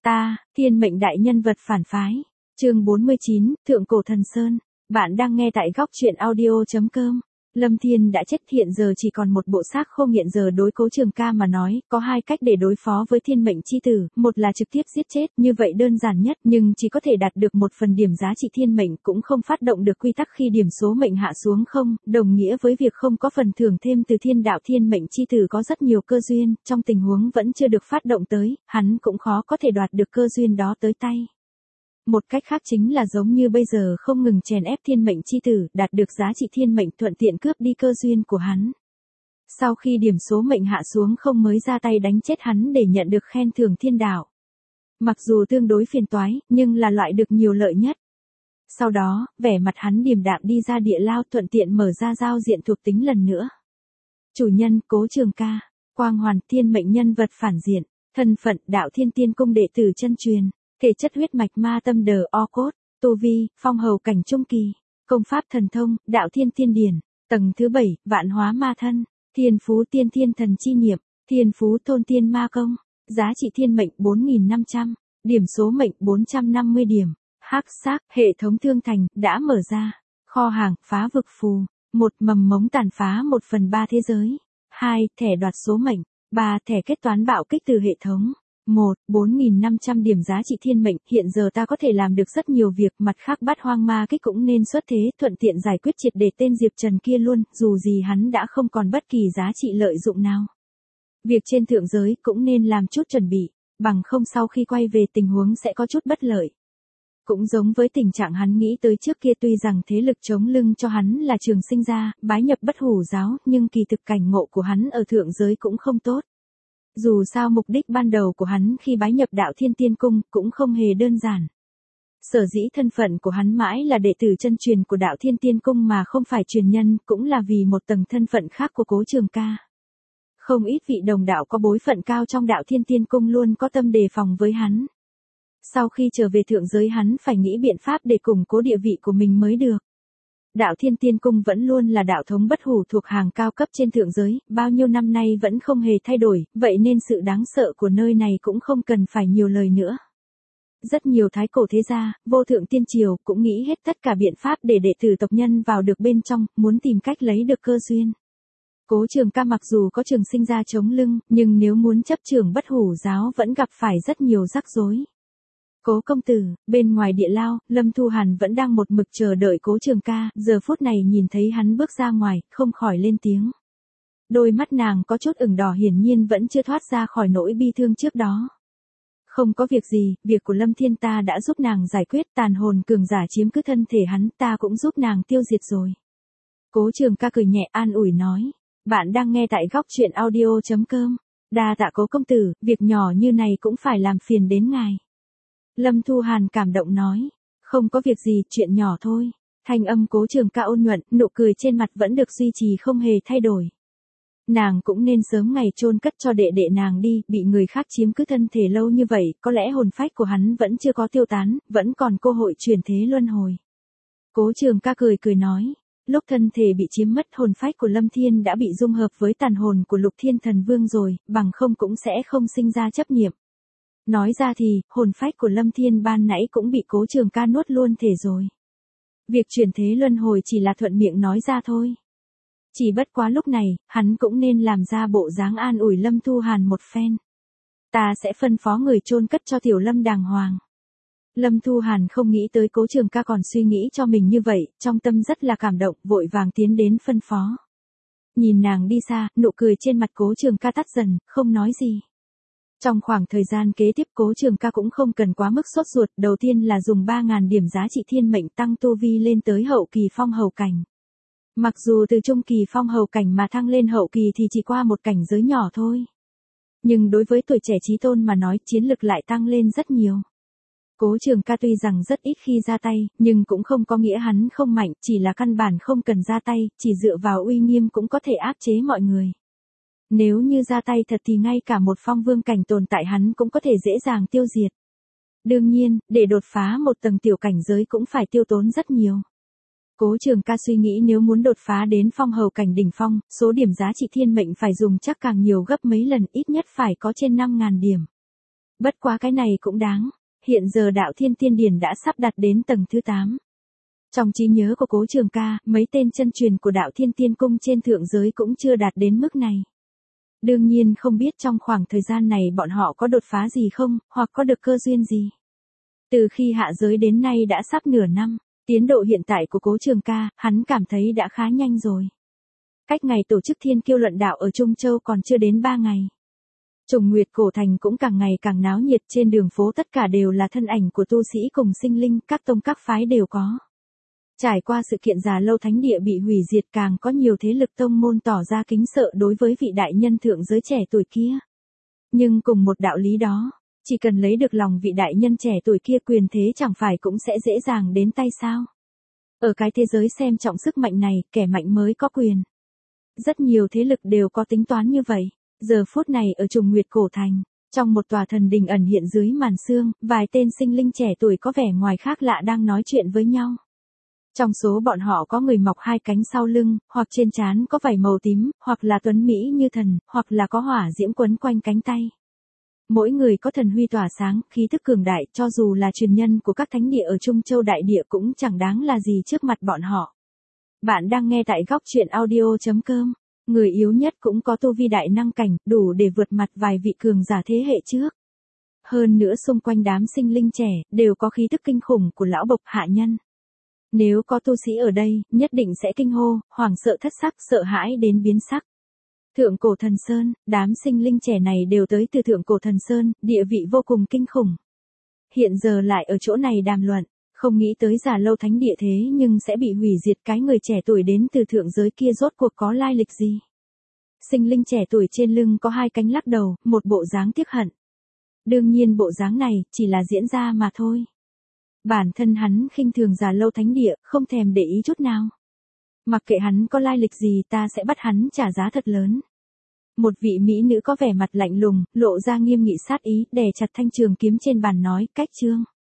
Ta, thiên mệnh đại nhân vật phản phái. Chương 49, Thượng cổ thần sơn. Bạn đang nghe tại góc truyện audio.com. Lâm Thiên đã chết, hiện giờ chỉ còn một bộ xác khô. Hiện giờ đối Cố Trường Ca mà nói, có hai cách để đối phó với thiên mệnh chi tử, một là trực tiếp giết chết, như vậy đơn giản nhất, nhưng chỉ có thể đạt được một phần điểm giá trị thiên mệnh, cũng không phát động được quy tắc khi điểm số mệnh hạ xuống không, đồng nghĩa với việc không có phần thưởng thêm từ thiên đạo. Thiên mệnh chi tử có rất nhiều cơ duyên, trong tình huống vẫn chưa được phát động tới, hắn cũng khó có thể đoạt được cơ duyên đó tới tay. Một cách khác chính là giống như bây giờ không ngừng chèn ép thiên mệnh chi tử, đạt được giá trị thiên mệnh thuận tiện cướp đi cơ duyên của hắn. Sau khi điểm số mệnh hạ xuống không mới ra tay đánh chết hắn để nhận được khen thưởng thiên đạo. Mặc dù tương đối phiền toái, nhưng là loại được nhiều lợi nhất. Sau đó, vẻ mặt hắn điềm đạm đi ra địa lao, thuận tiện mở ra giao diện thuộc tính lần nữa. Chủ nhân, Cố Trường Ca, quang hoàn, thiên mệnh nhân vật phản diện, thân phận, Đạo Thiên Tiên Cung đệ tử chân truyền. Thể chất huyết mạch ma tâm đờ o cốt, tu vi, phong hầu cảnh trung kỳ, công pháp thần thông, đạo thiên tiên điển, tầng thứ 7, vạn hóa ma thân, thiên phú tiên thiên thần chi niệm, thiên phú thôn tiên ma công, giá trị thiên mệnh 4.500, điểm số mệnh 450 điểm, hắc xác, hệ thống thương thành, đã mở ra, kho hàng, phá vực phù, 1 mầm mống tàn phá 1/3 thế giới, 2 thẻ đoạt số mệnh, 3 thẻ kết toán bạo kích từ hệ thống. 4.500 điểm giá trị thiên mệnh, hiện giờ ta có thể làm được rất nhiều việc, mặt khác Bát Hoang Ma Kích cũng nên xuất thế, thuận tiện giải quyết triệt để tên Diệp Trần kia luôn, dù gì hắn đã không còn bất kỳ giá trị lợi dụng nào. Việc trên thượng giới cũng nên làm chút chuẩn bị, bằng không sau khi quay về tình huống sẽ có chút bất lợi. Cũng giống với tình trạng hắn nghĩ tới trước kia, tuy rằng thế lực chống lưng cho hắn là Trường Sinh gia, bái nhập Bất Hủ giáo, nhưng kỳ thực cảnh ngộ của hắn ở thượng giới cũng không tốt. Dù sao mục đích ban đầu của hắn khi bái nhập Đạo Thiên Tiên Cung cũng không hề đơn giản. Sở dĩ thân phận của hắn mãi là đệ tử chân truyền của Đạo Thiên Tiên Cung mà không phải truyền nhân, cũng là vì một tầng thân phận khác của Cố Trường Ca. Không ít vị đồng đạo có bối phận cao trong Đạo Thiên Tiên Cung luôn có tâm đề phòng với hắn. Sau khi trở về thượng giới hắn phải nghĩ biện pháp để củng cố địa vị của mình mới được. Đạo Thiên Tiên Cung vẫn luôn là đạo thống bất hủ thuộc hàng cao cấp trên thượng giới, bao nhiêu năm nay vẫn không hề thay đổi, vậy nên sự đáng sợ của nơi này cũng không cần phải nhiều lời nữa. Rất nhiều thái cổ thế gia, vô thượng tiên triều cũng nghĩ hết tất cả biện pháp để đệ tử tộc nhân vào được bên trong, muốn tìm cách lấy được cơ duyên. Cố Trường Ca mặc dù có Trường Sinh gia chống lưng, nhưng nếu muốn chấp trưởng Bất Hủ giáo vẫn gặp phải rất nhiều rắc rối. Cố công tử, bên ngoài địa lao, Lâm Thu Hàn vẫn đang một mực chờ đợi Cố Trường Ca, giờ phút này nhìn thấy hắn bước ra ngoài, không khỏi lên tiếng. Đôi mắt nàng có chút ửng đỏ, hiển nhiên vẫn chưa thoát ra khỏi nỗi bi thương trước đó. Không có việc gì, việc của Lâm Thiên ta đã giúp nàng giải quyết, tàn hồn cường giả chiếm cứ thân thể hắn, ta cũng giúp nàng tiêu diệt rồi. Cố Trường Ca cười nhẹ an ủi nói. Bạn đang nghe tại góc truyện audio.com. Đa tạ Cố công tử, việc nhỏ như này cũng phải làm phiền đến ngài. Lâm Thu Hàn cảm động nói, không có việc gì, chuyện nhỏ thôi. Thanh âm Cố Trường Ca ôn nhuận, nụ cười trên mặt vẫn được duy trì không hề thay đổi. Nàng cũng nên sớm ngày chôn cất cho đệ đệ nàng đi, bị người khác chiếm cứ thân thể lâu như vậy, có lẽ hồn phách của hắn vẫn chưa có tiêu tán, vẫn còn cơ hội chuyển thế luân hồi. Cố Trường Ca cười cười nói, lúc thân thể bị chiếm mất, hồn phách của Lâm Thiên đã bị dung hợp với tàn hồn của Lục Thiên Thần Vương rồi, bằng không cũng sẽ không sinh ra chấp niệm. Nói ra thì, hồn phách của Lâm Thiên ban nãy cũng bị Cố Trường Ca nuốt luôn thể rồi. Việc chuyển thế luân hồi chỉ là thuận miệng nói ra thôi. Chỉ bất quá lúc này, hắn cũng nên làm ra bộ dáng an ủi Lâm Thu Hàn một phen. Ta sẽ phân phó người chôn cất cho Tiểu Lâm đàng hoàng. Lâm Thu Hàn không nghĩ tới Cố Trường Ca còn suy nghĩ cho mình như vậy, trong tâm rất là cảm động, vội vàng tiến đến phân phó. Nhìn nàng đi xa, nụ cười trên mặt Cố Trường Ca tắt dần, không nói gì. Trong khoảng thời gian kế tiếp Cố Trường Ca cũng không cần quá mức sốt ruột, đầu tiên là dùng 3.000 điểm giá trị thiên mệnh tăng tu vi lên tới hậu kỳ phong hầu cảnh. Mặc dù từ trung kỳ phong hầu cảnh mà thăng lên hậu kỳ thì chỉ qua một cảnh giới nhỏ thôi. Nhưng đối với tuổi trẻ chí tôn mà nói, chiến lực lại tăng lên rất nhiều. Cố Trường Ca tuy rằng rất ít khi ra tay, nhưng cũng không có nghĩa hắn không mạnh, chỉ là căn bản không cần ra tay, chỉ dựa vào uy nghiêm cũng có thể áp chế mọi người. Nếu như ra tay thật thì ngay cả một phong vương cảnh tồn tại hắn cũng có thể dễ dàng tiêu diệt. Đương nhiên, để đột phá một tầng tiểu cảnh giới cũng phải tiêu tốn rất nhiều. Cố Trường Ca suy nghĩ nếu muốn đột phá đến phong hầu cảnh đỉnh phong, số điểm giá trị thiên mệnh phải dùng chắc càng nhiều gấp mấy lần, ít nhất phải có trên 5.000 điểm. Bất quá cái này cũng đáng. Hiện giờ đạo Thiên Tiên Điển đã sắp đặt đến tầng thứ 8. Trong trí nhớ của Cố Trường Ca, mấy tên chân truyền của đạo Thiên Tiên Cung trên thượng giới cũng chưa đạt đến mức này. Đương nhiên không biết trong khoảng thời gian này bọn họ có đột phá gì không, hoặc có được cơ duyên gì. Từ khi hạ giới đến nay đã sắp nửa năm, tiến độ hiện tại của Cố Trường Ca, hắn cảm thấy đã khá nhanh rồi. Cách ngày tổ chức Thiên Kiêu luận đạo ở Trung Châu còn chưa đến 3 ngày. Trùng Nguyệt Cổ Thành cũng càng ngày càng náo nhiệt, trên đường phố tất cả đều là thân ảnh của tu sĩ cùng sinh linh, các tông các phái đều có. Trải qua sự kiện Già Lâu Thánh Địa bị hủy diệt, càng có nhiều thế lực tông môn tỏ ra kính sợ đối với vị đại nhân thượng giới trẻ tuổi kia. Nhưng cùng một đạo lý đó, chỉ cần lấy được lòng vị đại nhân trẻ tuổi kia, quyền thế chẳng phải cũng sẽ dễ dàng đến tay sao? Ở cái thế giới xem trọng sức mạnh này, kẻ mạnh mới có quyền. Rất nhiều thế lực đều có tính toán như vậy. Giờ phút này ở Trùng Nguyệt Cổ Thành, trong một tòa thần đình ẩn hiện dưới màn sương, vài tên sinh linh trẻ tuổi có vẻ ngoài khác lạ đang nói chuyện với nhau. Trong số bọn họ có người mọc hai cánh sau lưng, hoặc trên trán có vảy màu tím, hoặc là tuấn mỹ như thần, hoặc là có hỏa diễm quấn quanh cánh tay. Mỗi người có thần huy tỏa sáng, khí thức cường đại, cho dù là truyền nhân của các thánh địa ở Trung Châu đại địa cũng chẳng đáng là gì trước mặt bọn họ. Bạn đang nghe tại góc truyện audio.com. Người yếu nhất cũng có tu vi đại năng cảnh, đủ để vượt mặt vài vị cường giả thế hệ trước. Hơn nữa xung quanh đám sinh linh trẻ, đều có khí thức kinh khủng của lão bộc hạ nhân. Nếu có tu sĩ ở đây, nhất định sẽ kinh hô, hoảng sợ thất sắc, sợ hãi đến biến sắc. Thượng Cổ Thần Sơn, đám sinh linh trẻ này đều tới từ Thượng Cổ Thần Sơn, địa vị vô cùng kinh khủng. Hiện giờ lại ở chỗ này đàm luận, không nghĩ tới Già Lâu Thánh Địa thế nhưng sẽ bị hủy diệt, cái người trẻ tuổi đến từ thượng giới kia rốt cuộc có lai lịch gì. Sinh linh trẻ tuổi trên lưng có hai cánh lắc đầu, một bộ dáng tiếc hận. Đương nhiên bộ dáng này chỉ là diễn ra mà thôi. Bản thân hắn khinh thường Già Lâu Thánh Địa, không thèm để ý chút nào. Mặc kệ hắn có lai lịch gì, ta sẽ bắt hắn trả giá thật lớn. Một vị mỹ nữ có vẻ mặt lạnh lùng, lộ ra nghiêm nghị sát ý, đè chặt thanh trường kiếm trên bàn nói, cách chương.